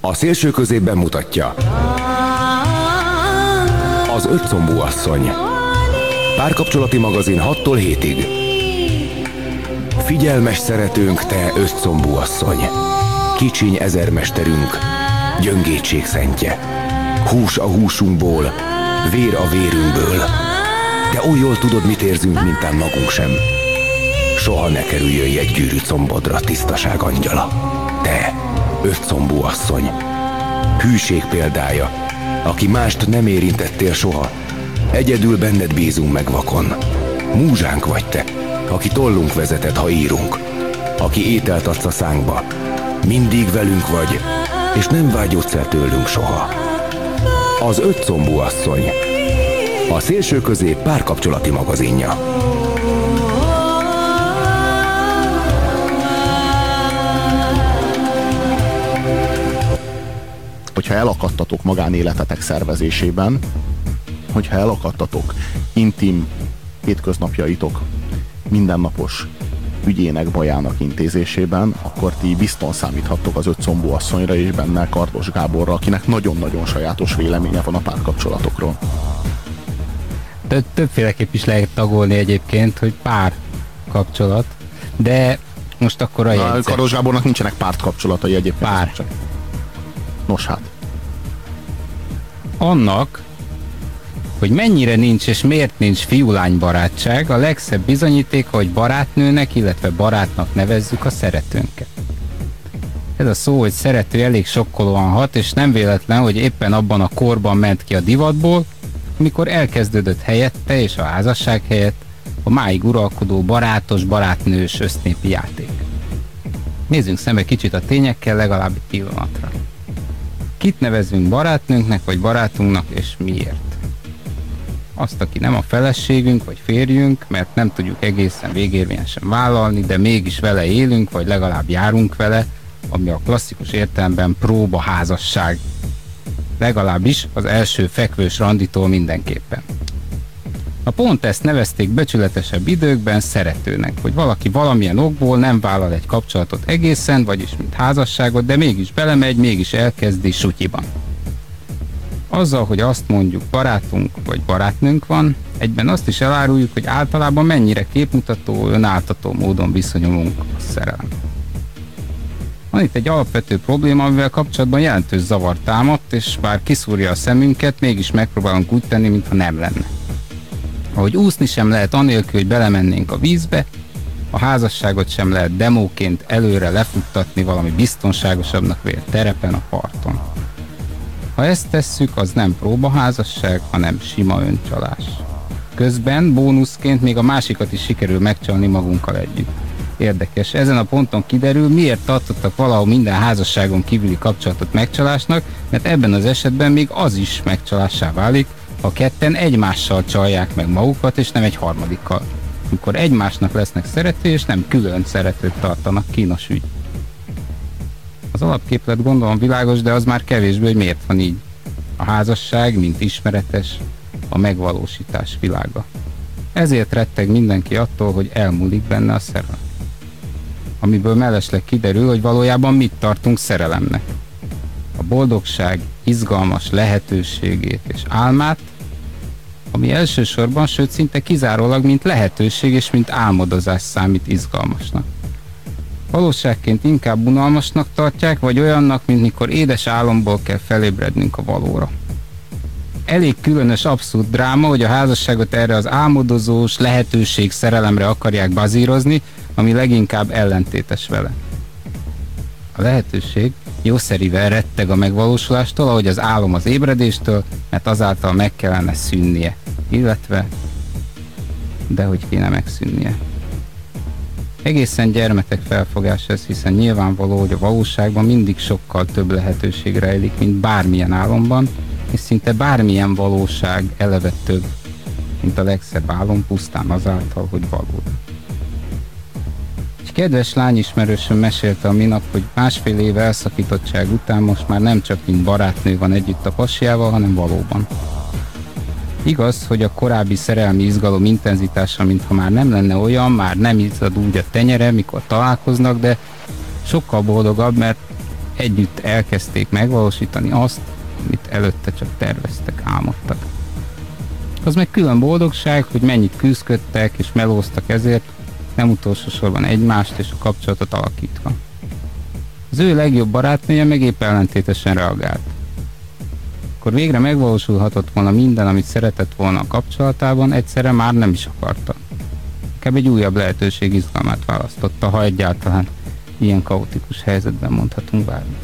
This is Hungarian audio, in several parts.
A szélső középben mutatja az ötcombú asszony. Párkapcsolati magazin 6-tól 7-ig. Figyelmes szeretőnk, te ötcombú asszony. Kicsiny ezermesterünk, gyöngétség szentje. Hús a húsunkból, vér a vérünkből. De oly jól tudod, mit érzünk, mintán magunk sem. Soha ne kerüljön jegygyűrű combodra, tisztaság angyala. Te, ötcombú asszony, hűség példája, aki mást nem érintettél soha. Egyedül benned bízunk meg vakon. Múzsánk vagy te, aki tollunk vezeted, ha írunk. Aki ételt adsz a szánkba. Mindig velünk vagy, és nem vágyódsz tőlünk soha. Az ötcombú asszony. A szélső közép párkapcsolati magazinja. Hogyha elakadtatok magánéletetek szervezésében, hogyha elakadtatok intim hétköznapjaitok mindennapos ügyének, bajának intézésében, akkor ti bizton számíthattok az ötcombú asszonyra és benne Kardos Gáborra, akinek nagyon-nagyon sajátos véleménye van a párkapcsolatokról. Többféleképp is lehet tagolni egyébként, hogy párkapcsolat, de most akkor a jegyzet. Kardos Gábornak nincsenek pártkapcsolatai egyébként. Pár. Nos hát. Annak, hogy mennyire nincs és miért nincs fiú-lány barátság, a legszebb bizonyítéka, hogy barátnőnek, illetve barátnak nevezzük a szeretőnket. Ez a szó, hogy szerető, elég sokkolóan hat, és nem véletlen, hogy éppen abban a korban ment ki a divatból, amikor elkezdődött helyette és a házasság helyett a máig uralkodó barátos, barátnős össznépi játék. Nézzünk szembe kicsit a tényekkel, legalább egy pillanatra. Kit nevezünk barátnőnknek vagy barátunknak, és miért? Azt, aki nem a feleségünk vagy férjünk, mert nem tudjuk egészen végérvényesen vállalni, de mégis vele élünk, vagy legalább járunk vele, ami a klasszikus értelemben próbaházasság. Legalábbis az első fekvős randitól mindenképpen. Na pont ezt nevezték becsületesebb időkben szeretőnek, hogy valaki valamilyen okból nem vállal egy kapcsolatot egészen, vagyis mint házasságot, de mégis belemegy, mégis elkezdi sutyiban. Azzal, hogy azt mondjuk barátunk vagy barátnőnk van, egyben azt is eláruljuk, hogy általában mennyire képmutató, önáltató módon viszonyulunk a szerelem. Van itt egy alapvető probléma, amivel kapcsolatban jelentős zavar támadt, és bár kiszúrja a szemünket, mégis megpróbálunk úgy tenni, mintha nem lenne. Ahogy úszni sem lehet anélkül, hogy belemennénk a vízbe, a házasságot sem lehet demóként előre lefuttatni valami biztonságosabbnak vélt terepen a parton. Ha ezt tesszük, az nem próbaházasság, hanem sima öncsalás. Közben bónuszként még a másikat is sikerül megcsalni magunkkal együtt. Érdekes, ezen a ponton kiderül, miért tartottak valahol minden házasságon kívüli kapcsolatot megcsalásnak, mert ebben az esetben még az is megcsalássá válik, ha ketten egymással csalják meg magukat, és nem egy harmadikkal. Amikor egymásnak lesznek szerető, és nem külön szeretőt tartanak, kínos ügy. Az alapképlet gondolom világos, de az már kevésbé, hogy miért van így. A házasság, mint ismeretes, a megvalósítás világa. Ezért retteg mindenki attól, hogy elmúlik benne a szerelem. Amiből mellesleg kiderül, hogy valójában mit tartunk szerelemnek. A boldogság izgalmas lehetőségét és álmát, ami elsősorban, sőt szinte kizárólag, mint lehetőség és mint álmodozás számít izgalmasnak. Valóságként inkább unalmasnak tartják, vagy olyannak, mint mikor édes álomból kell felébrednünk a valóra. Elég különös, abszurd dráma, hogy a házasságot erre az álmodozós lehetőség szerelemre akarják bazírozni, ami leginkább ellentétes vele. A lehetőség jószerivel retteg a megvalósulástól, ahogy az álom az ébredéstől, mert azáltal meg kellene szűnnie, illetve dehogy kéne megszűnnie. Egészen gyermetek felfogás ez, hiszen nyilvánvaló, hogy a valóságban mindig sokkal több lehetőség rejlik, mint bármilyen álomban, és szinte bármilyen valóság eleve több, mint a legszebb álom pusztán azáltal, hogy valód. Egy kedves lányismerősöm mesélte a minap, hogy másfél év elszakítottság után most már nem csak mint barátnő van együtt a pasiával, hanem valóban. Igaz, hogy a korábbi szerelmi izgalom intenzitása, mintha már nem lenne olyan, már nem izzad úgy a tenyere, mikor találkoznak, de sokkal boldogabb, mert együtt elkezdték megvalósítani azt, amit előtte csak terveztek, álmodtak. Az meg külön boldogság, hogy mennyit küzdködtek és melóztak ezért, nem utolsó sorban egymást és a kapcsolatot alakítva. Az ő legjobb barátnője meg épp ellentétesen reagált. Akkor végre megvalósulhatott volna minden, amit szeretett volna a kapcsolatában, egyszerre már nem is akarta. Inkább egy újabb lehetőség izgalmát választotta, ha egyáltalán ilyen kaotikus helyzetben mondhatunk bármit.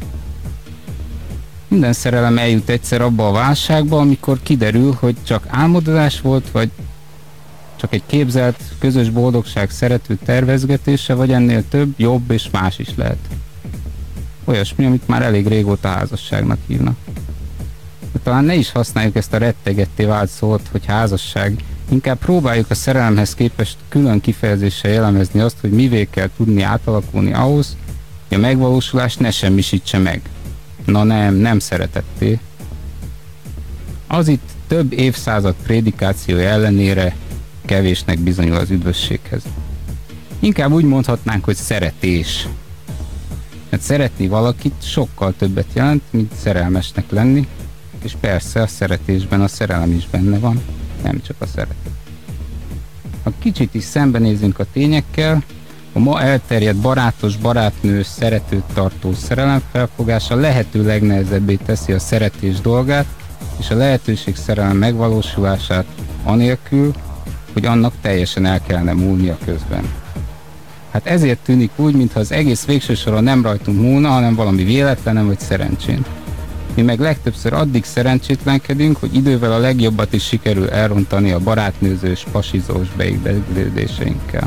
Minden szerelem eljut egyszer abba a válságba, amikor kiderül, hogy csak álmodozás volt, vagy csak egy képzelt, közös boldogság szerető tervezgetése, vagy ennél több, jobb és más is lehet. Olyasmi, amit már elég régóta házasságnak hívnak. De talán ne is használjuk ezt a rettegetté vált szót, hogy házasság, inkább próbáljuk a szerelemhez képest külön kifejezéssel jellemezni azt, hogy mivé kell tudni átalakulni ahhoz, hogy a megvalósulás ne semmisítse meg. Na nem szeretetté. Az itt több évszázad prédikációja ellenére kevésnek bizonyul az üdvösséghez. Inkább úgy mondhatnánk, hogy szeretés. Mert szeretni valakit sokkal többet jelent, mint szerelmesnek lenni, és persze a szeretésben a szerelem is benne van, nem csak a szeretet. Ha kicsit is szembenézünk a tényekkel, a ma elterjedt barátos, barátnős, szeretőt tartó szerelemfelfogása lehető legnehezebbé teszi a szeretés dolgát, és a lehetőség szerelem megvalósulását anélkül, hogy annak teljesen el kellene múlnia közben. Hát ezért tűnik úgy, mintha az egész végső soron nem rajtunk múlna, hanem valami véletlenem vagy szerencsén. Mi meg legtöbbször addig szerencsétlenkedünk, hogy idővel a legjobbat is sikerül elrontani a barátnőzős, pasizós beigedődéseinkkel.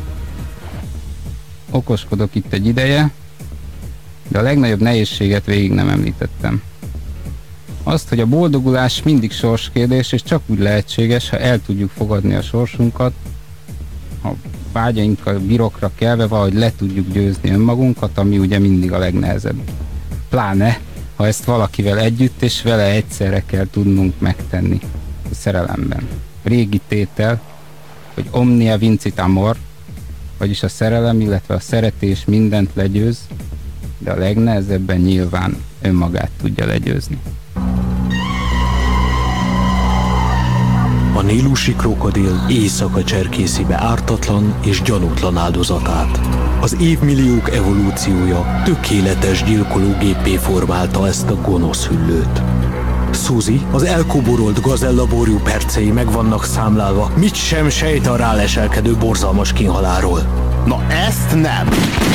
Okoskodok itt egy ideje, de a legnagyobb nehézséget végig nem említettem. Azt, hogy a boldogulás mindig sorskérdés, és csak úgy lehetséges, ha el tudjuk fogadni a sorsunkat, ha vágyainkkal birokra kelve valahogy le tudjuk győzni önmagunkat, ami ugye mindig a legnehezebb. Pláne, ha ezt valakivel együtt és vele egyszerre kell tudnunk megtenni a szerelemben. Régi tétel, hogy omnia vincit amor, vagyis a szerelem, illetve a szeretés mindent legyőz, de a legnehezebben nyilván önmagát tudja legyőzni. A nílusi krokodil éjszaka cserkészi be ártatlan és gyanútlan áldozatát. Az évmilliók evolúciója tökéletes gyilkológéppé formálta ezt a gonosz hüllőt. Suzy, az elkoborolt gazellaborjú percei meg vannak számlálva, mit sem sejt a ráleselkedő borzalmas kínhaláról. Na ezt nem!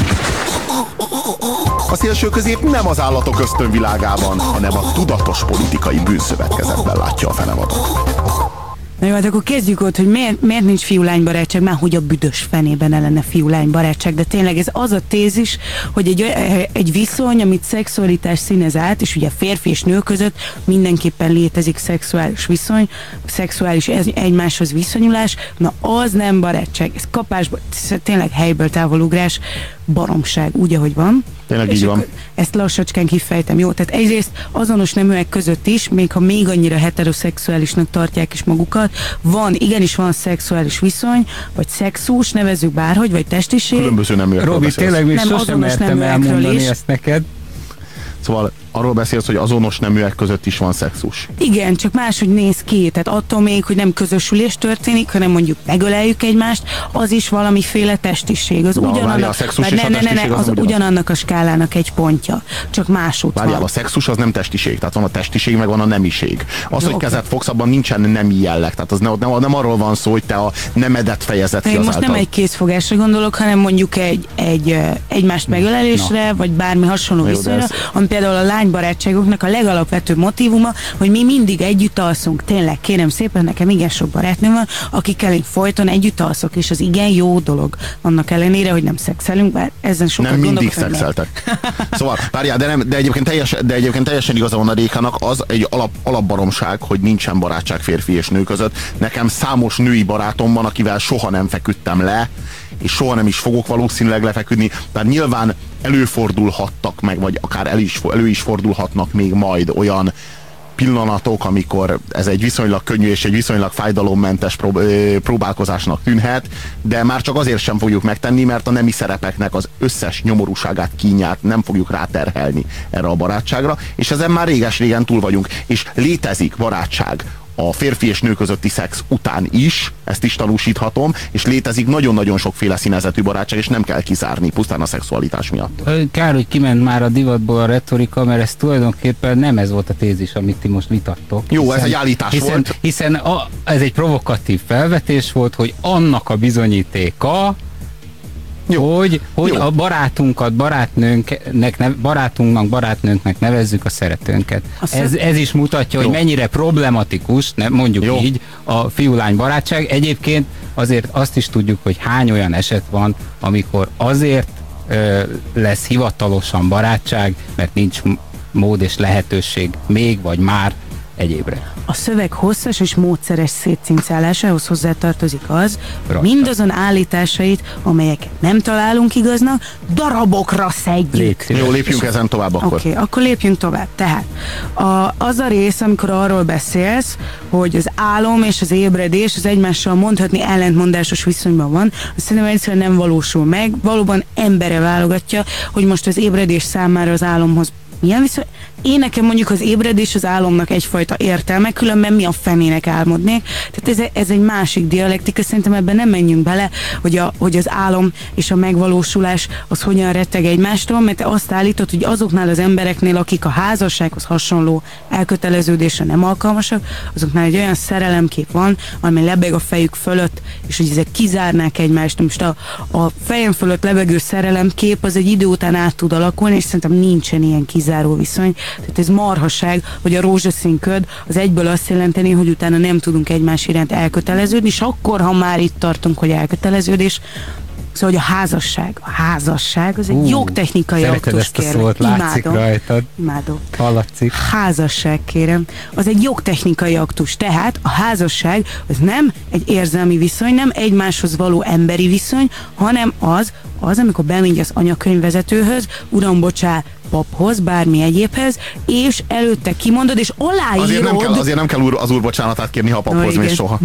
A szélső közép nem az állatok ösztönvilágában, hanem a tudatos politikai bűnszövetkezetben látja a fenevadat. Na jó, hát akkor kezdjük ott, hogy miért nincs fiú-lány barátság, már hogy a büdös fenében ne lenne fiú-lány barátság, de tényleg ez az a tézis, hogy egy viszony, amit szexualitás színez át, és ugye férfi és nő között mindenképpen létezik szexuális viszony, szexuális egymáshoz viszonyulás, na az nem barátság, ez kapásból, tényleg helyből távolugrás, baromság, úgy, ahogy van. Tényleg így van. Ezt lassacskán kifejtem, jó? Tehát egyrészt azonos neműek között is, még ha még annyira heteroszexuálisnak tartják is magukat, igenis van szexuális viszony, vagy szexus, nevezzük bárhogy, vagy testiség. Különböző neműekről Robi, beszélsz. tényleg még Nem, sosem azonos mertem neműekről elmondani is. ezt neked. Szóval arról beszélsz, hogy azonos neműek között is van szexus. Igen, csak máshogy néz ki, tehát attól még, hogy nem közösülés történik, hanem mondjuk megöleljük egymást, az is valamiféle testiség. Az ugyanannak, a szexus és a testiség az ugyanannak a skálának egy pontja, csak másút van. Várjál, a szexus az nem testiség, tehát van a testiség, meg van a nemiség. Az, hogy oké. kezet fogsz, abban nincsen nemi jelleg, tehát az nem arról van szó, hogy te a nemedet fejezed ki Én most azáltal. nem egy készfogásra gondolok, hanem mondjuk egymást megölelésre, vagy bármi hasonló Na jó, viszonyra, ez- ami például a lánybarátságoknak a legalapvetőbb motívuma, hogy mi mindig együtt alszunk. Tényleg, kérem szépen, nekem igen sok barátnőm van, akikkel én folyton együtt alszok, és az igen jó dolog. Annak ellenére, hogy nem szexelünk, bár ezen sokat Nem mindig gondolok, hogy szexeltek. Szóval, várjál, de egyébként teljesen igaza van a Rékának, az egy alapbaromság, hogy nincsen barátság férfi és nő között. Nekem számos női barátom van, akivel soha nem feküdtem le, és soha nem is fogok valószínűleg lefeküdni. Tehát nyilván előfordulhattak meg, vagy akár elő is fordulhatnak még majd olyan pillanatok, amikor ez egy viszonylag könnyű és egy viszonylag fájdalommentes próbálkozásnak tűnhet, de már csak azért sem fogjuk megtenni, mert a nemi szerepeknek az összes nyomorúságát, kínját nem fogjuk ráterhelni erre a barátságra, és ezen már réges-régen túl vagyunk, és létezik barátság a férfi és nő közötti szex után is, ezt is tanúsíthatom, és létezik nagyon-nagyon sokféle színezetű barátság, és nem kell kizárni pusztán a szexualitás miatt. Kár, hogy kiment már a divatból a retorika, mert ez tulajdonképpen nem ez volt a tézis, amit ti most vitattok. Jó, ez egy állítás volt. Hiszen ez egy provokatív felvetés volt, hogy annak a bizonyítéka, hogy a barátunkat barátnőnknek nevezzük a szeretőnket. Ez is mutatja, hogy mennyire problematikus, mondjuk így, a fiú-lány barátság. Egyébként azért azt is tudjuk, hogy hány olyan eset van, amikor azért lesz hivatalosan barátság, mert nincs mód és lehetőség még vagy már egyébre. A szöveg hosszas és módszeres szétcincálásához hozzátartozik az, hogy mindazon állításait, amelyeket nem találunk igaznak, darabokra szedjük. Jó, lépjünk ezen tovább akkor. Oké, akkor lépjünk tovább. Tehát az a rész, amikor arról beszélsz, hogy az álom és az ébredés az egymással mondhatni ellentmondásos viszonyban van, azt szerintem egyszerűen nem valósul meg. Valóban embere válogatja, hogy most az ébredés számára az álomhoz milyen viszont én nekem mondjuk az ébredés az álomnak egyfajta értelme, különben mi a fenének álmodnék. Tehát ez egy másik dialektika, szerintem ebben nem menjünk bele, hogy az álom és a megvalósulás az hogyan retteg egymástól, mert te azt állítod, hogy azoknál az embereknél, akik a házassághoz hasonló elköteleződésre nem alkalmasak, azoknál egy olyan szerelemkép van, amely lebeg a fejük fölött, és hogy ezek kizárnák egymást. Most a fejem fölött lebegő szerelemkép az egy idő után át tud alakulni, és szerintem nincsen ilyen kizáró viszony. Tehát ez marhaság, hogy a rózsaszín köd az egyből azt jelenteni, hogy utána nem tudunk egymás iránt elköteleződni, és akkor, ha már itt tartunk, hogy elköteleződés, szóval, hogy a házasság az egy jogtechnikai aktus, kérem. Imádom. Hallatszik. Házasság, kérem. Az egy jogtechnikai aktus. Tehát a házasság az nem egy érzelmi viszony, nem egymáshoz való emberi viszony, hanem az, amikor bemegy az anyakönyvvezetőhöz, uram, bocsá, paphoz, bármi egyébhez, és előtte kimondod, és aláírod... Azért nem kell az úr bocsánatát kérni, ha a paphoz mész soha.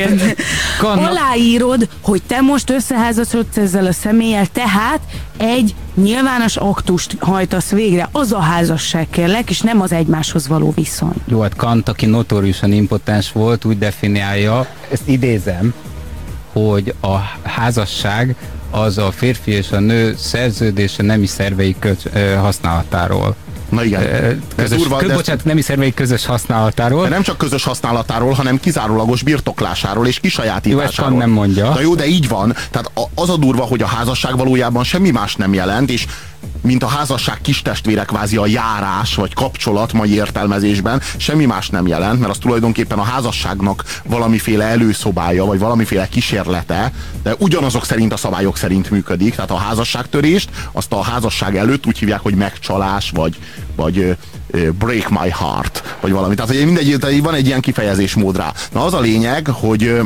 Aláírod, hogy te most összeházasodsz ezzel a személlyel, tehát egy nyilvános aktust hajtasz végre. Az a házasság, kérlek, és nem az egymáshoz való viszony. Jó, hát Kant, aki notóriusan impotens volt, úgy definiálja, ezt idézem, hogy a házasság az a férfi és a nő szerződése nemi szervei használatáról. Na igen. Nemi szervei közös használatáról. De nem csak közös használatáról, hanem kizárólagos birtoklásáról és kisajátításáról. Jó, ezt Kant nem mondja. Na jó, de így van. Tehát az a durva, hogy a házasság valójában semmi más nem jelent, és mint a házasság kistestvére, kvázi a járás vagy kapcsolat mai értelmezésben semmi más nem jelent, mert az tulajdonképpen a házasságnak valamiféle előszobája, vagy valamiféle kísérlete, de ugyanazok szerint a szabályok szerint működik. Tehát a házasságtörést azt a házasság előtt úgy hívják, hogy megcsalás, vagy break my heart, vagy valami. Tehát mindegy, van egy ilyen kifejezésmód rá. Na az a lényeg, hogy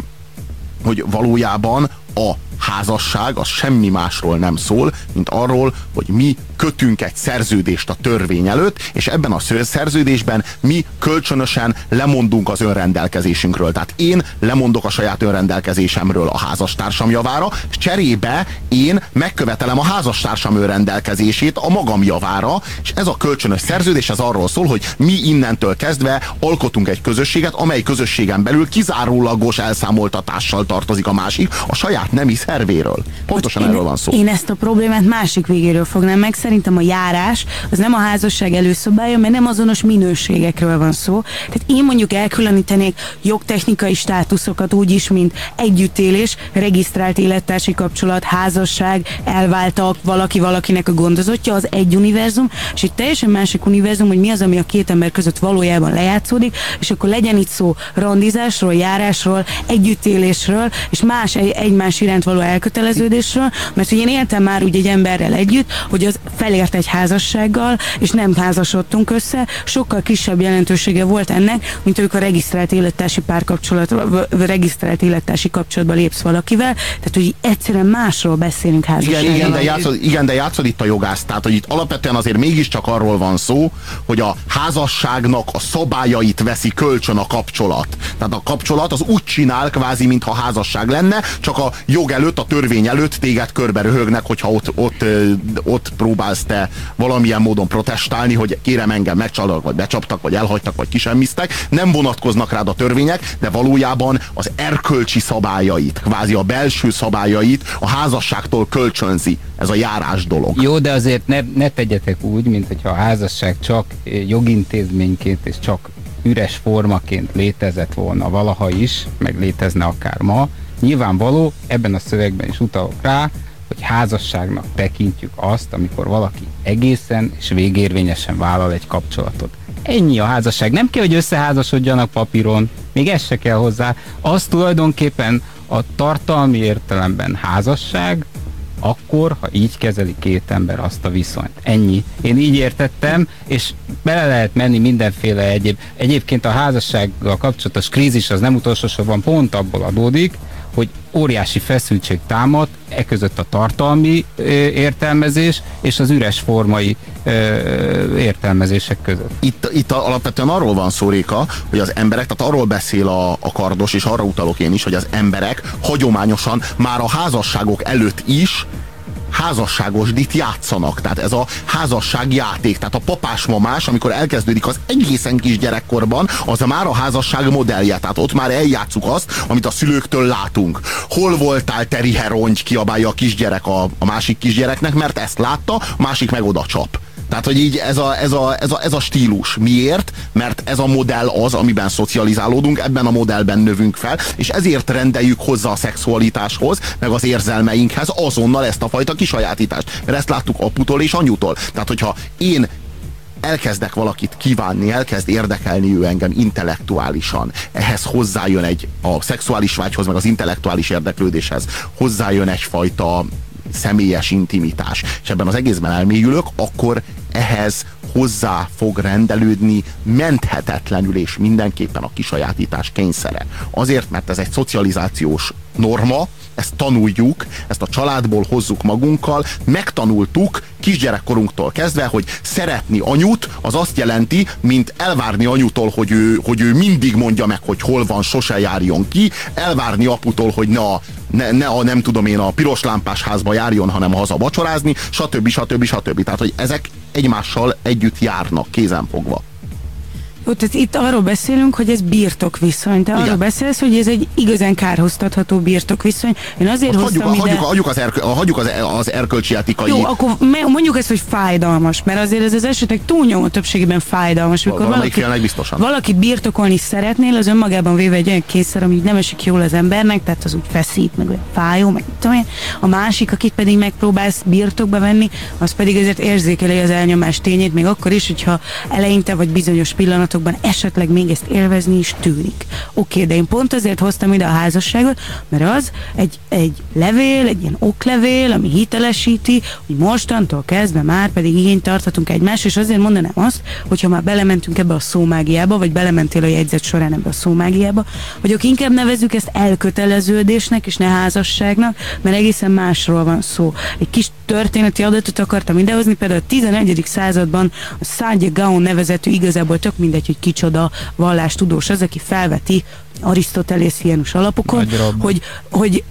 valójában a házasság az semmi másról nem szól, mint arról, hogy mi kötünk egy szerződést a törvény előtt, és ebben a szerződésben mi kölcsönösen lemondunk az önrendelkezésünkről. Tehát én lemondok a saját önrendelkezésemről a házastársam javára, és cserébe én megkövetelem a házastársam önrendelkezését a magam javára, és ez a kölcsönös szerződés, ez arról szól, hogy mi innentől kezdve alkotunk egy közösséget, amely közösségen belül kizárólagos elszámoltatással tartozik a másik, a saját nemi szervéről. Pontosan erről van szó. Én ezt a problémát másik végéről fognám meg. Szerintem a járás az nem a házasság előszobája, mert nem azonos minőségekről van szó. Tehát én mondjuk elkülönítenék jogtechnikai státuszokat úgy is, mint együttélés, regisztrált élettársi kapcsolat, házasság, elváltak, valaki valakinek a gondozottja, az egy univerzum, és egy teljesen másik univerzum, hogy mi az, ami a két ember között valójában lejátszódik, és akkor legyen itt szó randizásról, járásról, együttélésről, és más egymás iránt való elköteleződésről, mert hogy én éltem már úgy egy emberrel együtt, hogy az felért egy házassággal, és nem házasodtunk össze, sokkal kisebb jelentősége volt ennek, mint amikor regisztrált élettársi kapcsolatba lépsz valakivel, tehát hogy egyszerűen másról beszélünk házassággal. Igen, de játszod itt a jogász, tehát hogy itt alapvetően azért mégiscsak arról van szó, hogy a házasságnak a szabályait veszi kölcsön a kapcsolat. Tehát a kapcsolat az úgy csinál kvázi, mintha házasság lenne, csak a jog előtt, a törvény előtt téged körbe röhögnek, hogyha ott próbálsz te valamilyen módon protestálni, hogy kérem, engem megcsaltak, vagy becsaptak, vagy elhagytak, vagy kisemmiztek. Nem vonatkoznak rád a törvények, de valójában az erkölcsi szabályait, kvázi a belső szabályait a házasságtól kölcsönzi ez a járás dolog. Jó, de azért ne tegyetek úgy, mint hogyha a házasság csak jogintézményként és csak üres formaként létezett volna valaha is, meg létezne akár ma. Nyilvánvaló, ebben a szövegben is utalok rá, hogy házasságnak tekintjük azt, amikor valaki egészen és végérvényesen vállal egy kapcsolatot. Ennyi a házasság. Nem kell, hogy összeházasodjanak papíron, még ez se kell hozzá. Az tulajdonképpen a tartalmi értelemben házasság, akkor, ha így kezeli két ember azt a viszonyt. Ennyi. Én így értettem, és bele lehet menni mindenféle Egyébként a házassággal kapcsolatos krízis az nem utolsó sorban pont abból adódik, hogy óriási feszültség támad között a tartalmi értelmezés és az üres formai értelmezések között. Itt alapvetően arról van szó, Réka, hogy az emberek, tehát arról beszél a Kardos, és arra utalok én is, hogy az emberek hagyományosan már a házasságok előtt is házasságosdit játszanak. Tehát ez a házasságjáték, tehát a papás-mamás, amikor elkezdődik az egészen kis gyerekkorban, az már a házasság modellje. Tehát ott már eljátszuk azt, amit a szülőktől látunk. Hol voltál, te riherongy, kiabálja a kisgyerek a másik kisgyereknek, mert ezt látta, a másik meg oda csap. Tehát, hogy így ez a stílus. Miért? Mert ez a modell az, amiben szocializálódunk, ebben a modellben növünk fel, és ezért rendeljük hozzá a szexualitáshoz, meg az érzelmeinkhez azonnal ezt a fajta kisajátítást. Mert ezt láttuk aputól és anyutól. Tehát, hogyha én elkezdek valakit kívánni, elkezd érdekelni ő engem intellektuálisan, ehhez hozzájön a szexuális vágyhoz, meg az intellektuális érdeklődéshez hozzájön egyfajta személyes intimitás, és ebben az egészben elmélyülök, akkor ehhez hozzá fog rendelődni menthetetlenül és mindenképpen a kisajátítás kényszere. Azért, mert ez egy szocializációs norma, ezt tanuljuk, ezt a családból hozzuk magunkkal, megtanultuk kisgyerekkorunktól kezdve, hogy szeretni anyut, az azt jelenti, mint elvárni anyutól, hogy ő mindig mondja meg, hogy hol van, sose járjon ki, elvárni aputól, hogy nem tudom én, a piros lámpás házba járjon, hanem haza vacsorázni, stb. Tehát, hogy ezek egymással együtt járnak, kézenfogva. Jó, tehát itt arról beszélünk, hogy ez birtokviszony. Te arról beszélsz, hogy ez egy igazán kárhoztatható birtokviszony. Én azért hagyjuk az erkölcsi etikai... Jó, akkor mondjuk ezt, hogy fájdalmas, mert azért ez az esetek túlnyomó többségében fájdalmas. Valakit birtokolni szeretnél, az önmagában véve egy olyan kényszer, ami nem esik jól az embernek, tehát az úgy feszít, meg olyan fájó, meg tudom én. A másik, akit pedig megpróbálsz birtokba venni, az pedig azért érzékeli az elnyomás tényét, még akkor is, hogyha eleinte vagy bizonyos pillanat esetleg még ezt élvezni is tűnik. Oké, de én pont azért hoztam ide a házasságot, mert az egy levél, egy ilyen oklevél, ami hitelesíti, hogy mostantól kezdve már pedig igényt tarthatunk egymásra, és azért mondanám azt, hogyha már belementünk ebbe a szómágiába, vagy belementél a jegyzet során ebbe a szómágiába, hogy akkor inkább nevezzük ezt elköteleződésnek, és ne házasságnak, mert egészen másról van szó. Egy kis történeti adatot akartam idehozni, például a 11. században a Sádje Gaon nevezetű, igazából tök mindegy, hogy kicsoda vallástudós az, aki felveti arisztotelészhienus alapokon, hogy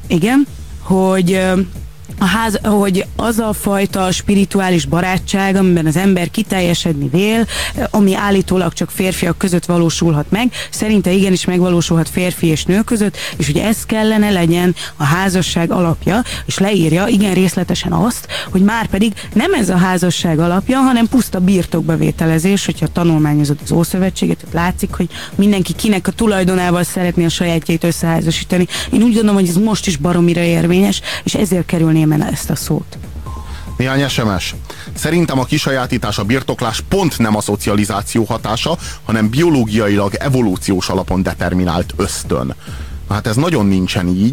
hogy az a fajta spirituális barátság, amiben az ember kiteljesedni vél, ami állítólag csak férfiak között valósulhat meg, szerinte igenis megvalósulhat férfi és nő között, és hogy ez kellene legyen a házasság alapja, és leírja igen részletesen azt, hogy már pedig nem ez a házasság alapja, hanem puszta birtokbevételezés, hogyha tanulmányozod az Ószövetséget, ott látszik, hogy mindenki kinek a tulajdonával szeretné a sajátjait összeházasítani. Én úgy gondolom, hogy ez most is baromira érvényes, és ezért kerülném el ezt a szót. Néhány SMS. Szerintem a kisajátítás, a birtoklás pont nem a szocializáció hatása, hanem biológiailag evolúciós alapon determinált ösztön. Hát ez nagyon nincsen így,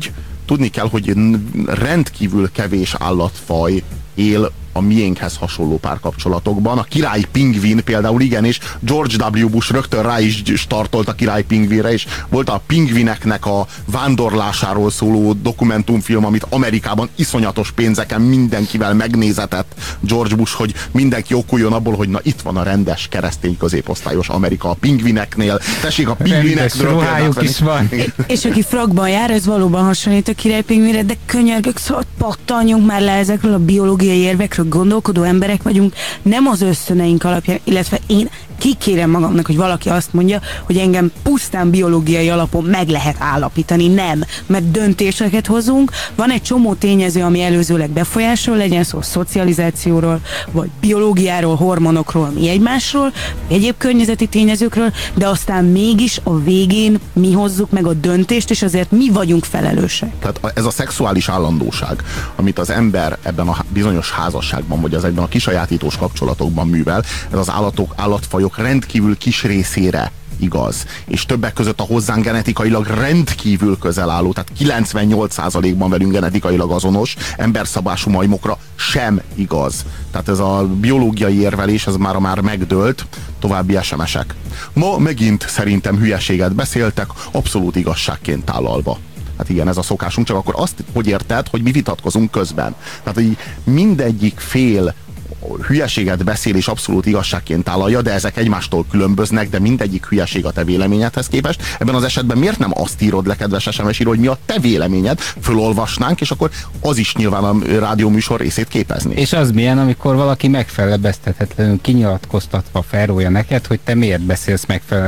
tudni kell, hogy rendkívül kevés állatfaj él a miénkhez hasonló párkapcsolatokban. A király pingvin például igen, és George W. Bush rögtön rá is startolt a király pingvinre, és volt a pingvineknek a vándorlásáról szóló dokumentumfilm, amit Amerikában iszonyatos pénzeken mindenkivel megnézetett George Bush, hogy mindenki okuljon abból, hogy na itt van a rendes keresztény középosztályos Amerika a pingvineknél. Tessék a pingvinekről ruhájuk is van. És aki frakban jár, ez valóban hasonlít a király pingvinre, de könyörgök, szóval pattanjunk már le ezekről a biológiai érvekről, gondolkodó emberek vagyunk, nem az ösztöneink alapján, illetve én kikérem magamnak, hogy valaki azt mondja, hogy engem pusztán biológiai alapon meg lehet állapítani. Nem, mert döntéseket hozunk, van egy csomó tényező, ami előzőleg befolyásol, legyen szó szocializációról, vagy biológiáról, hormonokról, mi egymásról, egyéb környezeti tényezőkről, de aztán mégis a végén mi hozzuk meg a döntést, és azért mi vagyunk felelősek. Tehát ez a szexuális állandóság, amit az ember ebben a bizonyos házasságban, vagy ezekben a kisajátítós kapcsolatokban művel, ez az állatfajok rendkívül kis részére igaz. És többek között a hozzánk genetikailag rendkívül közel álló, tehát 98%-ban velünk genetikailag azonos emberszabású majmokra sem igaz. Tehát ez a biológiai érvelés, ez már megdőlt. További SMS-ek. Ma megint szerintem hülyeséget beszéltek, abszolút igazságként tálalva. Hát igen, ez a szokásunk, csak akkor azt, hogy érted, hogy mi vitatkozunk közben. Tehát, hogy mindegyik fél hülyeséget beszél és abszolút igazságként tálalja, de ezek egymástól különböznek, de mindegyik hülyeség a te véleményedhez képest. Ebben az esetben miért nem azt írod le, kedves SMS író, hogy mi a te véleményed, fölolvasnánk, és akkor az is nyilván a rádióműsor részét képezni. És az milyen, amikor valaki megfelebeztethetetlenül kinyilatkoztatva felrója neked, hogy te miért beszélsz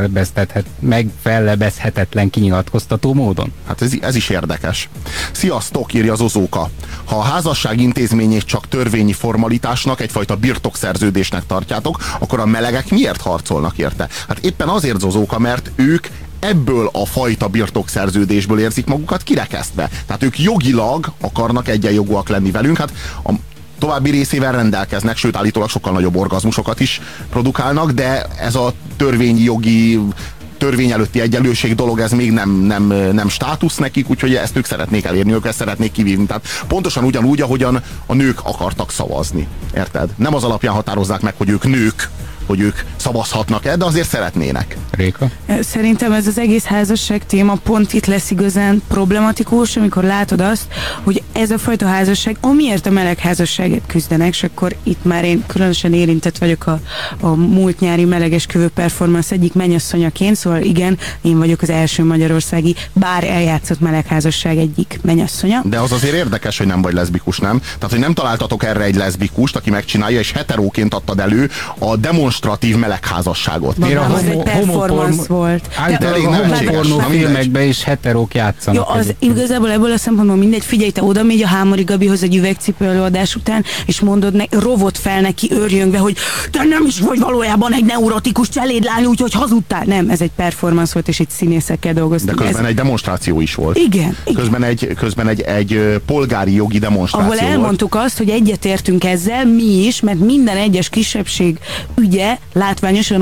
megfelebezhetetlen kinyilatkoztató módon? Hát ez is érdekes. Sziasztok, írja Zozóka. Ha a házasság intézményét csak törvényi formalitásnak, egyfajta birtokszerződésnek tartjátok, akkor a melegek miért harcolnak érte? Hát éppen azért, Zozóka, mert ők ebből a fajta birtokszerződésből érzik magukat kirekesztve. Tehát ők jogilag akarnak egyenjogúak lenni velünk, hát a további részével rendelkeznek, sőt állítólag sokkal nagyobb orgazmusokat is produkálnak, de ez a törvényi jogi törvény előtti egyenlőség dolog, ez még nem státusz nekik, úgyhogy ezt ők szeretnék elérni, ők ezt szeretnék kivívni. Tehát pontosan ugyanúgy, ahogyan a nők akartak szavazni. Érted? Nem az alapján határozzák meg, hogy ők nők, hogy ők szavazhatnak-e, de azért szeretnének. Réka? Szerintem ez az egész házasság téma pont itt lesz igazán problematikus, amikor látod azt, hogy ez a fajta házasság, amiért a melegházasságet küzdenek, és akkor itt már én különösen érintett vagyok a múlt nyári melegesküvő performance egyik mennyasszonyaként, szóval igen, én vagyok az első magyarországi bár eljátszott melegházasság egyik mennyasszonya. De az azért érdekes, hogy nem vagy leszbikus, nem? Tehát, hogy nem találtatok erre egy leszbikust, aki megcsinálja, és heteróként adtad elő a demonstratív melegházasságot. Az egy performance volt. Általában a homopornófilmekben is heterók játszanak. Jó, az igazából ebből a szempontból mindegy, figyelj, te oda megy a Hámori Gabihoz egy üvegcipő előadás után, és mondod rovott fel neki őrjöngve, hogy te nem is vagy valójában egy neurotikus cselédlány, úgyhogy hazudtál. Nem, ez egy performance volt, és itt színészekkel dolgoztunk. De közben egy demonstráció is volt. Igen. Közben egy polgári jogi demonstráció ahol elmondtuk azt, hogy egyetértünk ezzel, mi is, mert minden egyes kisebbség ügye látványosan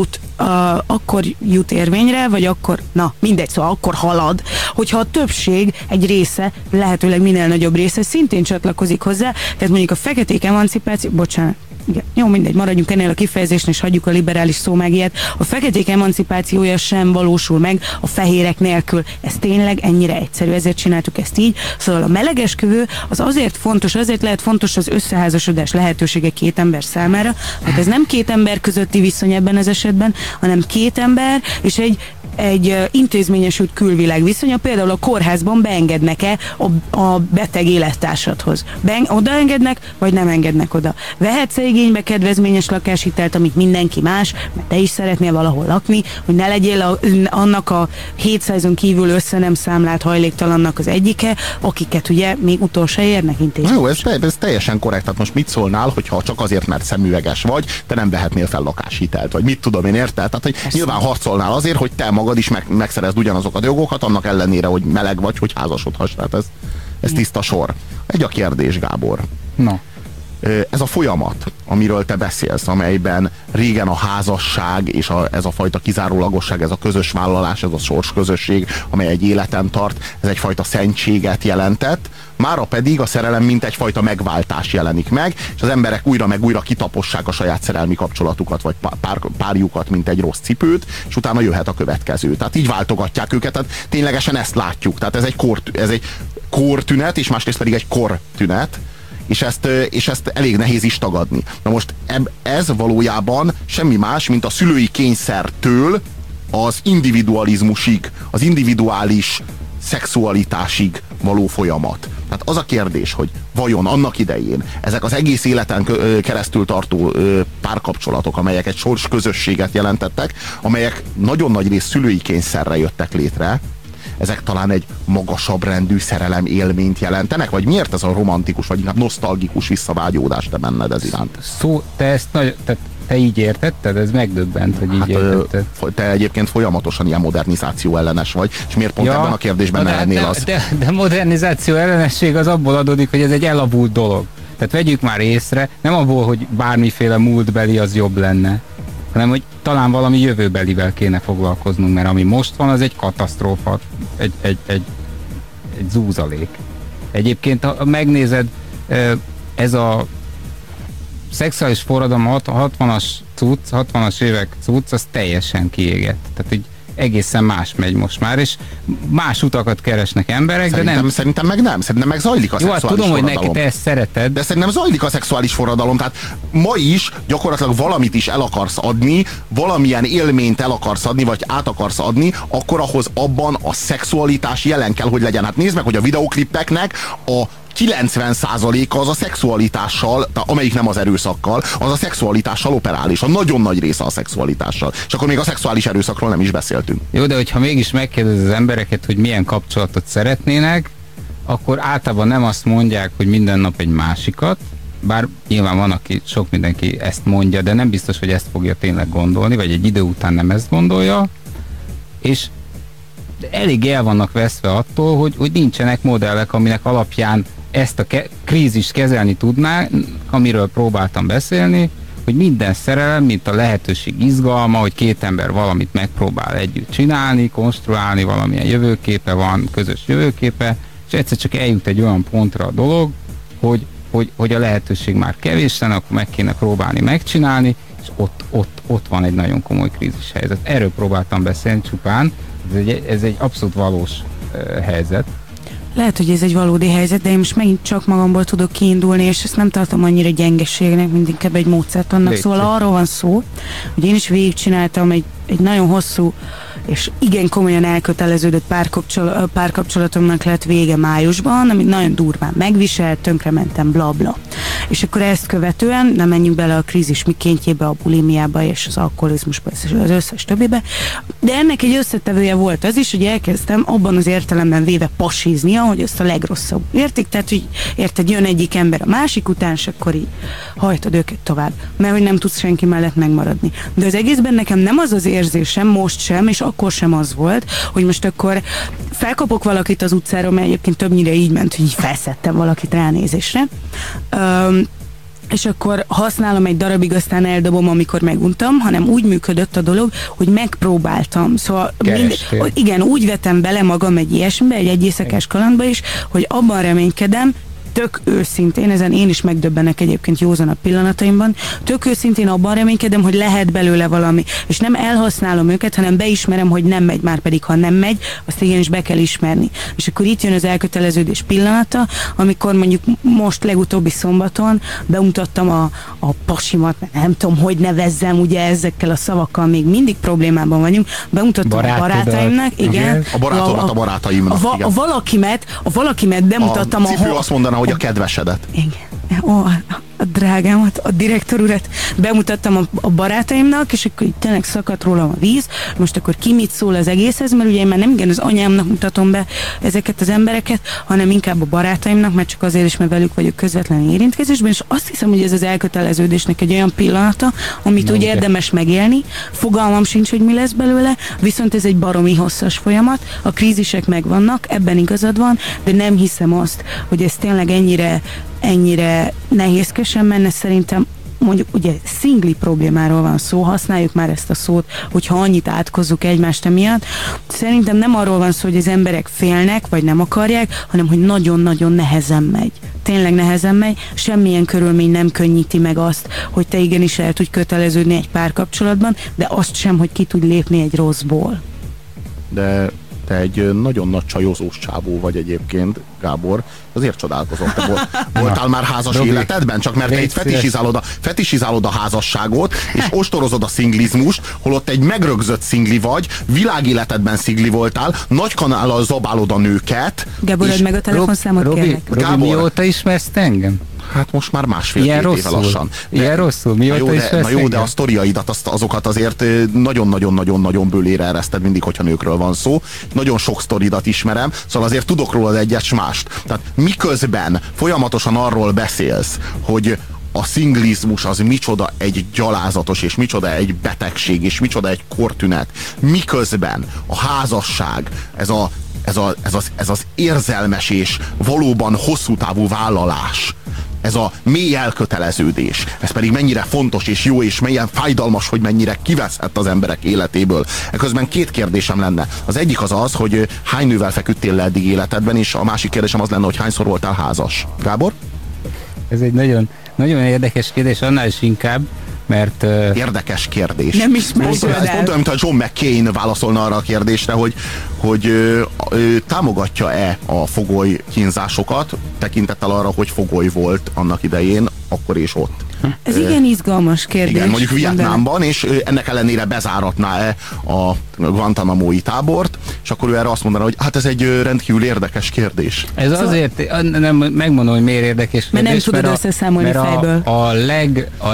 akkor jut érvényre, vagy akkor, na mindegy, szóval akkor halad, hogyha a többség egy része, lehetőleg minél nagyobb része szintén csatlakozik hozzá, tehát mondjuk a feketék emancipáció, bocsánat, igen, jó, mindegy, maradjunk ennél a kifejezésnél, és hagyjuk a liberális szómágiát. A feketék emancipációja sem valósul meg a fehérek nélkül. Ez tényleg ennyire egyszerű, ezért csináltuk ezt így. Szóval a melegesküvő az azért fontos, azért lehet fontos az összeházasodás lehetősége két ember számára, mert ez nem két ember közötti viszony ebben az esetben, hanem két ember és egy intézményesült külvilág viszonya, például a kórházban beengednek-e a beteg élettársadhoz. Odaengednek, vagy nem engednek oda. Vehetsz-e igénybe kedvezményes lakáshitelt, amit mindenki más, mert te is szeretnél valahol lakni, hogy ne legyél annak a 700-on kívül össze nem számlált hajléktalannak az egyike, akiket ugye még utol se érnek intézményes. Jó, ez teljesen korrekt. Tehát most mit szólnál, hogyha csak azért, mert szemüveges vagy, te nem vehetnél fel lakáshitelt, vagy mit tudom én, érted? Tehát, hogy nyilván harcolnál azért, hogy te magad is megszerezd ugyanazokat a jogokat, annak ellenére, hogy meleg vagy, hogy házasodhass. Tehát ez tiszta sor. Egy a kérdés, Gábor. No. ez a folyamat, amiről te beszélsz, amelyben régen a házasság és ez a fajta kizárólagosság, ez a közös vállalás, ez a sorsközösség, amely egy életen tart, ez egyfajta szentséget jelentett, mára pedig a szerelem mint egyfajta megváltás jelenik meg, és az emberek újra meg újra kitapossák a saját szerelmi kapcsolatukat, vagy párjukat, mint egy rossz cipőt, és utána jöhet a következő. Tehát így váltogatják őket, tehát ténylegesen ezt látjuk. Tehát ez egy kortünet, és másrészt pedig egy kortünet, és ezt elég nehéz is tagadni. Na most ez valójában semmi más, mint a szülői kényszertől az individualizmusig, az individuális szexualitásig való folyamat. Tehát az a kérdés, hogy vajon annak idején ezek az egész életen keresztül tartó párkapcsolatok, amelyek egy sors közösséget jelentettek, amelyek nagyon nagy rész szülői kényszerre jöttek létre, ezek talán egy magasabb rendű szerelem élményt jelentenek? Vagy miért ez a romantikus, vagy inkább nosztalgikus visszavágyódás te benned ez iránt? Te így értetted? Ez megdöbbent, hogy így értetted. Te egyébként folyamatosan ilyen modernizáció ellenes vagy, és miért pont ebben a kérdésben ne lennél az? De modernizáció ellenesség az abból adódik, hogy ez egy elavult dolog. Tehát vegyük már észre, nem abból, hogy bármiféle múltbeli az jobb lenne, hanem hogy talán valami jövőbelivel kéne foglalkoznunk, mert ami most van, az egy katasztrófa, egy zúzalék. Egyébként, ha megnézed, ez a szexuális forradalom, a 60-as évek cucc, az teljesen kiégett. Tehát így egészen más megy most már, és más utakat keresnek emberek, de nem... Szerintem meg nem. Szerintem meg zajlik a szexuális tudom, forradalom. Hogy te ezt szereted. De szerintem zajlik a szexuális forradalom. Tehát ma is gyakorlatilag valamit is el akarsz adni, valamilyen élményt el akarsz adni, vagy át akarsz adni, akkor ahhoz abban a szexualitás jelen kell, hogy legyen. Hát nézd meg, hogy a videóklipeknek a 90%-a az a szexualitással, amelyik nem az erőszakkal, az a szexualitással operál, és a nagyon nagy része a szexualitással. És akkor még a szexuális erőszakról nem is beszéltünk. Jó, de hogyha mégis megkérdez az embereket, hogy milyen kapcsolatot szeretnének, akkor általában nem azt mondják, hogy minden nap egy másikat, bár nyilván van, sok mindenki ezt mondja, de nem biztos, hogy ezt fogja tényleg gondolni, vagy egy idő után nem ezt gondolja, és elég el vannak veszve attól, hogy nincsenek modellek, aminek alapján ezt a krízist kezelni tudná, amiről próbáltam beszélni, hogy minden szerelem, mint a lehetőség izgalma, hogy két ember valamit megpróbál együtt csinálni, konstruálni, valamilyen jövőképe van, közös jövőképe, és egyszer csak eljut egy olyan pontra a dolog, hogy a lehetőség már kevés lenne, akkor meg kéne próbálni megcsinálni, és ott van egy nagyon komoly krízis helyzet. Erről próbáltam beszélni csupán, ez egy abszolút valós helyzet. Lehet, hogy ez egy valódi helyzet, de én most megint csak magamból tudok kiindulni, és ezt nem tartom annyira gyengeségnek, mint inkább egy módszertannak. Szóval arról van szó, hogy én is végigcsináltam egy nagyon hosszú és igen komolyan elköteleződött párkapcsolatomnak lett vége májusban, amit nagyon durván megviselt, tönkrementem, blabla. És akkor ezt követően, nem menjünk bele a krízis mikéntjébe, a bulimiába és az alkoholizmusba, és az összes többibe, de ennek egy összetevője volt az is, hogy elkezdtem abban az értelemben véve pasizni, hogy ezt a legrosszabb értik, tehát hogy érted, jön egyik ember a másik után, és akkor így hajtod őket tovább, mert hogy nem tudsz senki mellett megmaradni. De az egészben nekem nem az az érzésem, most sem, és akkor sem az volt, hogy most akkor felkapok valakit az utcáról, mert egyébként többnyire így ment, hogy így felszedtem valakit ránézésre, és akkor használom egy darabig, aztán eldobom, amikor meguntam, hanem úgy működött a dolog, hogy megpróbáltam. Szóval igen, úgy vetem bele magam egy ilyesmibe, egy éjszakás kalandba is, hogy abban reménykedem, tök őszintén, ezen én is megdöbbenek egyébként józanabb pillanataimban, tök őszintén abban reménykedem, hogy lehet belőle valami, és nem elhasználom őket, hanem beismerem, hogy nem megy, már pedig ha nem megy, azt igenis be kell ismerni. És akkor itt jön az elköteleződés pillanata, amikor mondjuk most legutóbbi szombaton bemutattam a pasimat, mert nem tudom, hogy nevezzem, ugye ezekkel a szavakkal még mindig problémában vagyunk, bemutattam a barátaimnak, igen. A barátomat a barátaimnak, igen. A valakimet bemutattam a cipő azt mondaná, hogy a kedvesedet. Igen. A drágámat, a direktor urat bemutattam a barátaimnak, és akkor így tényleg szakadt rólam a víz. Most akkor ki mit szól az egészhez, mert ugye én már nem igen az anyámnak mutatom be ezeket az embereket, hanem inkább a barátaimnak, mert csak azért is, mert velük vagyok közvetlenül érintkezésben, és azt hiszem, hogy ez az elköteleződésnek egy olyan pillanata, amit úgy érdemes megélni. Fogalmam sincs, hogy mi lesz belőle, viszont ez egy baromi hosszas folyamat, a krízisek megvannak, ebben igazad van, de nem hiszem azt, hogy ez tényleg ennyire ennyire nehézkesen menne, szerintem mondjuk ugye szingli problémáról van szó, használjuk már ezt a szót, hogyha annyit átkozzuk egymást emiatt. Szerintem nem arról van szó, hogy az emberek félnek, vagy nem akarják, hanem hogy nagyon-nagyon nehezen megy. Tényleg nehezen megy, semmilyen körülmény nem könnyíti meg azt, hogy te igenis el tudj köteleződni egy párkapcsolatban, de azt sem, hogy ki tudj lépni egy rosszból. De te egy nagyon nagy csajozós csávó vagy egyébként, Gábor. Azért csodálkozom. Te voltál már házas életedben? Csak mert te itt fetisizálod a házasságot, és ostorozod a szinglizmust, holott egy megrögzött szingli vagy, világéletedben szingli voltál, nagy kanállal zabálod a nőket. Gábor, add meg a telefonszámot, kérlek. Robi, mióta ismersz engem? Hát most már másfél-két éve lassan. Ilyen rosszul? Mióta ismersz engem? De a sztoriaidat, azokat azért nagyon-nagyon-nagyon-nagyon bőlére ereszted mindig, hogyha nőkről van szó. Nagyon sok sztoridat ismerem, szóval azért tudok rólad egyet s mást. Tehát miközben folyamatosan arról beszélsz, hogy a szinglizmus az micsoda egy gyalázatos, és micsoda egy betegség, és micsoda egy kortünet, miközben a házasság, ez az érzelmes és valóban hosszú távú vállalás, ez a mély elköteleződés, ez pedig mennyire fontos és jó, és milyen fájdalmas, hogy mennyire kiveszett az emberek életéből. Eközben két kérdésem lenne. Az egyik az, hogy hány nővel feküdtél le eddig életedben, és a másik kérdésem az lenne, hogy hányszor voltál házas. Gábor? Ez egy nagyon, nagyon érdekes kérdés, annál is inkább, mert... Érdekes kérdés. Nem ismersz el. Ez pont olyan, mint a John McCain válaszolna arra a kérdésre, hogy támogatja-e a fogoly kínzásokat, tekintettel arra, hogy fogoly volt annak idején, akkor és ott. Ez igen izgalmas kérdés. Igen, mondjuk Vietnámban, és ennek ellenére bezáratná-e a Guantanamo-i tábort, és akkor ő erre azt mondaná, hogy hát ez egy rendkívül érdekes kérdés. Ez azért, nem megmondom, hogy miért érdekes kérdés, mert nem tudod összeszámolni fejből. A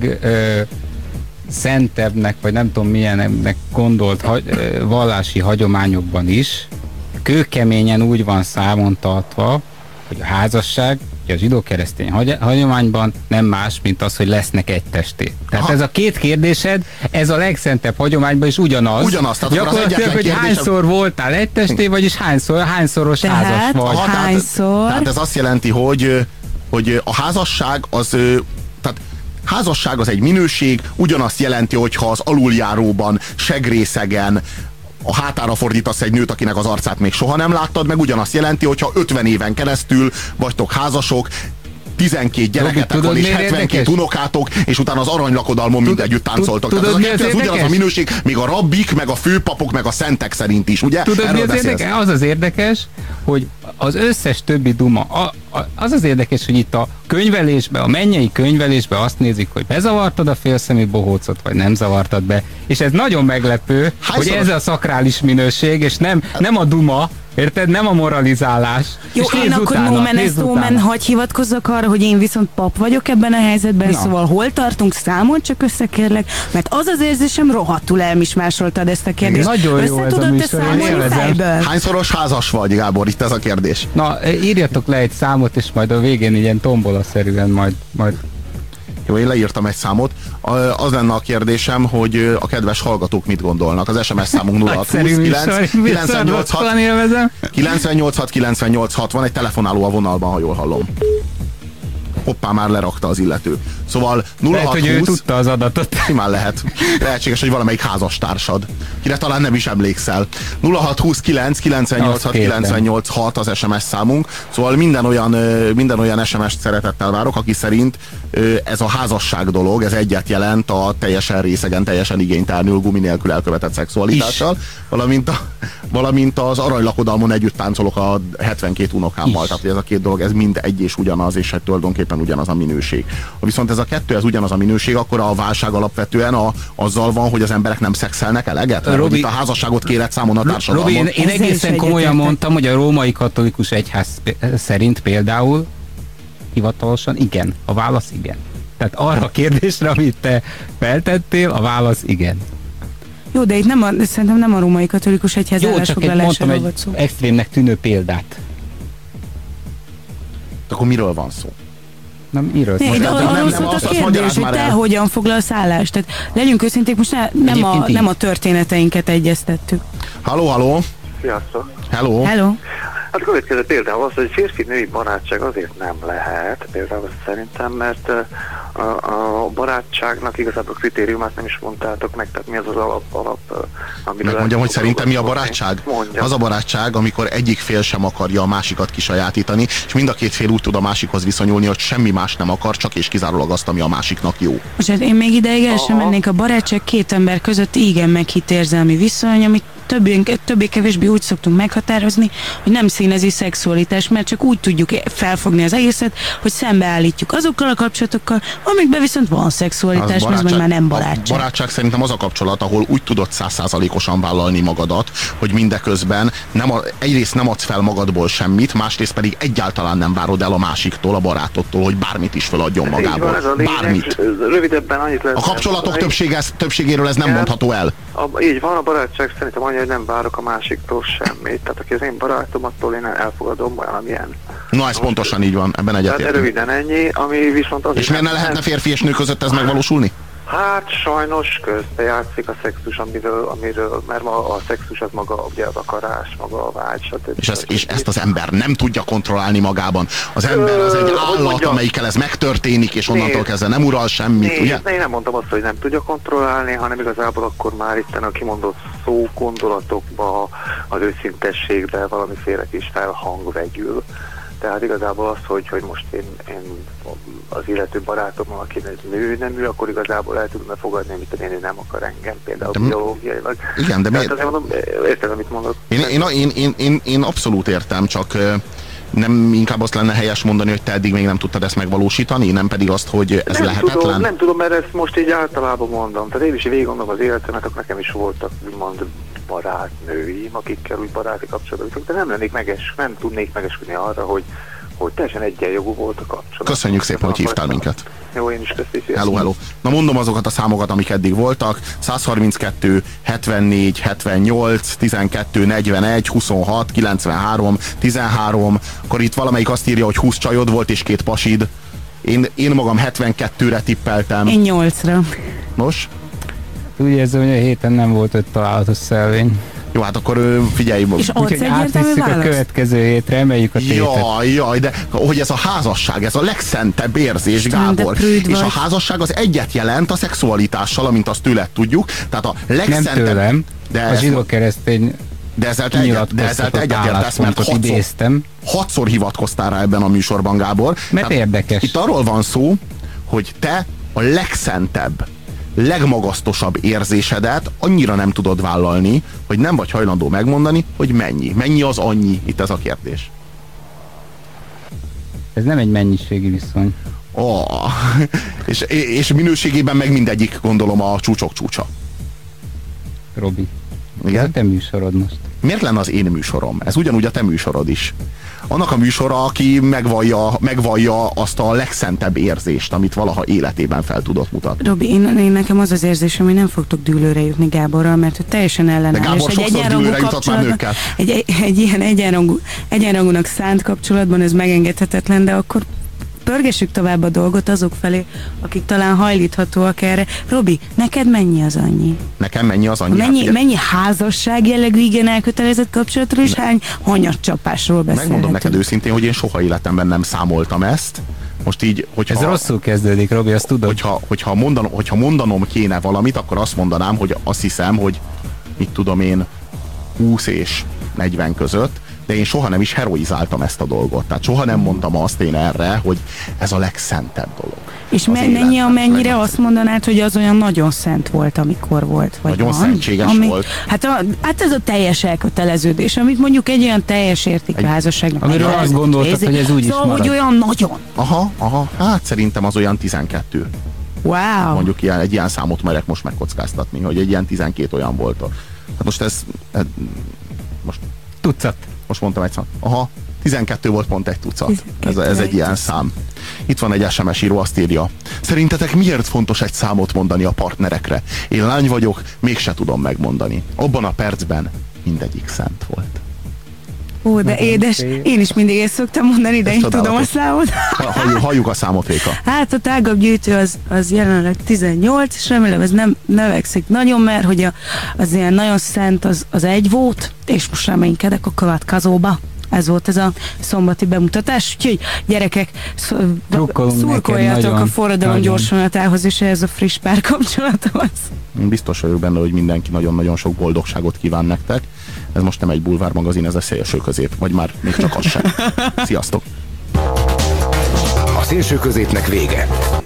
szentebbnek, vagy nem tudom milyennek gondolt vallási hagyományokban is kőkeményen úgy van számon tartva, hogy a házasság az zsidó-keresztény hagyományban nem más, mint az, hogy lesznek egy testé. Tehát ez a két kérdésed, ez a legszentebb hagyományban is ugyanaz. Tehát gyakorlatilag, hogy hányszor voltál egy testé, vagyis hányszoros házas vagy. Hányszor? Tehát ez azt jelenti, hogy a házasság az... Tehát házasság az egy minőség, ugyanazt jelenti, hogyha az aluljáróban, segrészegen a hátára fordítasz egy nőt, akinek az arcát még soha nem láttad, meg ugyanazt jelenti, hogyha 50 éven keresztül vagytok házasok, 12 gyereketek van, és 72 unokátok, és utána az aranylakodalmon mindegyütt táncoltok. Tehát ez ugyanaz a minőség, még a rabbik, meg a főpapok, meg a szentek szerint is, ugye? Tudod, mi az érdekes? Az az érdekes, hogy az összes többi duma, az az érdekes, hogy itt a könyvelésbe, a mennyei könyvelésbe azt nézik, hogy bezavartad a félszemű bohócot, vagy nem zavartad be. És ez nagyon meglepő, hogy ez a szakrális minőség, és nem a duma, érted? Nem a moralizálás. Jó, én akkor nomen hagy hivatkozzak arra, hogy én viszont pap vagyok ebben a helyzetben, szóval hol tartunk, számon csak összekérlek, mert az az érzésem, rohadtul elmismásoltad ezt a kérdést. Nagyon jó ez a műsor, Hányszoros házas vagy, Gábor? Itt ez a kérdés. Na, írjatok le egy számot, és majd a végén ilyen tombolaszerűen majd... Jó, én leírtam egy számot. Az lenne a kérdésem, hogy a kedves hallgatók mit gondolnak. Az SMS számunk 0629 van egy telefonáló a vonalban, ha jól hallom. Hoppá, már lerakta az illető. Szóval 0620... Lehet, hogy ő tudta az adatot. Simán lehet. Lehetséges, hogy valamelyik házastársad, kire talán nem is emlékszel. 0629 az SMS számunk. Szóval minden olyan SMS-t szeretettel várok, aki szerint ez a házasság dolog, ez egyet jelent a teljesen részegen, teljesen igénytelenül, gumi nélkül elkövetett szexualitással, valamint az aranylakodalmon együtt táncolok a 72 unokámmal. Tehát ez a két dolog, ez mind egy és ugyanaz, és hát tulajdonképpen ugyanaz a minőség. Viszont ez a kettő, ez ugyanaz a minőség, akkor a válság alapvetően azzal van, hogy az emberek nem szexelnek eleget? Robi, itt a házasságot kéred számon a társadalmon. Robi, én egészen komolyan mondtam, hogy a római katolikus egyház szerint például hivatalosan igen. A válasz igen. Tehát arra a kérdésre, amit te feltettél, a válasz igen. Jó, de itt szerintem nem a római katolikus egyház állásfoglalásáról volt szó. Egy extrémnek tűnő példát. Akkor miről van szó? Nem írod. Arról szólt a kérdés, hogy te hogyan foglalsz állást. Tehát legyünk őszinték, most nem a történeteinket egyeztettük. Halló. Sziasztok. Hello. Hát a következő például az, hogy férfi-női barátság azért nem lehet, például szerintem, mert a barátságnak igazából a kritériumát nem is mondtátok meg, tehát mi az alap amiről... Megmondjam, hogy szerintem mi a barátság? Mondjam. Az a barátság, amikor egyik fél sem akarja a másikat kisajátítani, és mind a két fél úgy tud a másikhoz viszonyulni, hogy semmi más nem akar, csak és kizárólag azt, ami a másiknak jó. Most hát én még ideig el sem mennék, a barátság két ember között igen meghitt érzelmi viszony, amit többé-kevésbé úgy szoktunk meghatározni, hogy nem színezi szexualitás, mert csak úgy tudjuk felfogni az egészet, hogy szembeállítjuk azokkal a kapcsolatokkal, amikben viszont van szexualitás, mert ez már nem barátság. A barátság szerintem az a kapcsolat, ahol úgy tudod 100%-osan vállalni magadat, hogy mindeközben egyrészt nem adsz fel magadból semmit, másrészt pedig egyáltalán nem várod el a másiktól, a barátodtól, hogy bármit is feladjon magából. Bármit. Rövidebben annyit lehet. A kapcsolatok többségéről ez nem mondható el. Így van, a barátság szerintem annyi, hogy nem várok a másiktól semmit. Tehát aki az én barátom, attól én elfogadom olyan, amilyen. Na, ez pontosan így van, ebben egyetértünk. Tehát röviden ennyi, ami viszont az. És miért ne lehetne férfi és nő között ez megvalósulni? Hát sajnos közbejátszik a szexus, amiről mert a szexus az maga ugye az akarás, maga a vágy, stb. És ezt az ember nem tudja kontrollálni magában. Az ember az egy állat, amelyikkel ez megtörténik, és onnantól kezdve nem ural semmit, ugye? Én nem mondtam azt, hogy nem tudja kontrollálni, hanem igazából akkor már itt a kimondott szó, gondolatokba, az őszintességbe valamiféle kis felhang vegyül. Tehát igazából az, hogy most én az illető barátommal, aki nő, nem ő, akkor igazából el tudom fogadni, amit én nem akar engem, például biológiailag. Igen, de miért? Érted, amit mondok? Én abszolút értem, csak nem inkább azt lenne helyes mondani, hogy te eddig még nem tudtad ezt megvalósítani, nem pedig azt, hogy ez lehetetlen? Nem tudom, mert ezt most így általában mondom. Tehát én is végig gondolom az életemet, akkor nekem is voltak, úgymond barátnőim, akikkel úgy baráti kapcsolatban, de nem tudnék megesküdni arra, hogy teljesen egyenjogú volt a kapcsolat. Köszönjük szépen, hogy hívtál minket. Jó, én is köszönöm. Hello. Na mondom azokat a számokat, amik eddig voltak. 132, 74, 78, 12, 41, 26, 93, 13. Akkor itt valamelyik azt írja, hogy 20 csajod volt és 2 pasid. Én magam 72-re tippeltem. Én 8-ra. Nos? Úgy érzem, hogy a héten nem volt 5 találatos szelvény. Jó, hát akkor figyelj. Úgyhogy átvisszük a következő hétre, emeljük a tétet. Jaj, de hogy ez a házasság, ez a legszentebb érzés, Gábor. És a házasság az egyet jelent a szexualitással, amint azt tőled tudjuk. Tehát a legszentebb... Nem tőlem, a zsidó-keresztény de ezzel te egyetértesz, mert hatszor hivatkoztál rá ebben a műsorban, Gábor. Mert tehát érdekes. Itt arról van szó, hogy te a legszentebb, legmagasztosabb érzésedet annyira nem tudod vállalni, hogy nem vagy hajlandó megmondani, hogy mennyi. Mennyi az annyi? Itt ez a kérdés. Ez nem egy mennyiségi viszony. És minőségében meg mindegyik, gondolom, a csúcsok csúcsa. Robi, igen? Ez a te műsorod most. Miért lenne az én műsorom? Ez ugyanúgy a te műsorod is. Annak a műsora, aki megvallja azt a legszentebb érzést, amit valaha életében fel tudott mutatni. Robi, én nekem az az érzésem, hogy nem fogtok dűlőre jutni Gáborral, mert teljesen ellenáll. De Gábor sokszor dűlőre jutott már nőkkel. Egy ilyen egyenrangúnak szánt kapcsolatban ez megengedhetetlen, de akkor pörgessük tovább a dolgot azok felé, akik talán hajlíthatóak erre. Robi, neked mennyi az annyi? Nekem mennyi az annyi? Mennyi házasság jellegű igen elkötelezett kapcsolatról, és hány hanyatcsapásról beszélhetünk? Megmondom neked őszintén, hogy én soha életemben nem számoltam ezt. Most így, hogyha... Ez rosszul kezdődik, Robi, azt tudod. Hogyha mondanom kéne valamit, akkor azt mondanám, hogy azt hiszem, hogy mit tudom én, 20 és 40 között, de én soha nem is heroizáltam ezt a dolgot. Tehát soha nem mondtam azt én erre, hogy ez a legszentebb dolog. És mennyi, amennyire azt mondanád, hogy az olyan nagyon szent volt, amikor volt? Vagy nagyon szentséges volt. Hát ez a teljes elköteleződés, amit mondjuk egy olyan teljes értékű házasságnak. Amiről azt gondoltad, hogy ez úgy is marad. Szóval, hogy olyan nagyon. Aha, hát szerintem az olyan 12. Wow. Mondjuk egy ilyen számot merek most megkockáztatni, hogy egy ilyen 12 olyan volt. Hát most most tucat. Most mondtam egy szám. 12 volt pont egy tucat. Ez egy ilyen szám. Itt van egy SMS író, azt írja. Szerintetek miért fontos egy számot mondani a partnerekre? Én lány vagyok, mégse tudom megmondani. Abban a percben mindegyik szent volt. Ó, de édes, én is mindig ezt szoktam mondani, de én tudom a számot. Halljuk a számot, Réka. Hát a tágabb gyűjtő az jelenleg 18, és remélem ez nem növekszik nagyon, mert hogy az ilyen nagyon szent az egy volt, és most reménykedek a következőbe. Ez volt ez a szombati bemutatás, úgyhogy gyerekek, szurkoljatok a forradalom gyorsvonatához és ehhez a friss párkapcsolathoz. Biztos vagyok benne, hogy mindenki nagyon-nagyon sok boldogságot kíván nektek. Ez most nem egy bulvármagazin, ez a Szélső Közép, vagy már még csak az sem. Sziasztok! A Szélső Középnek vége.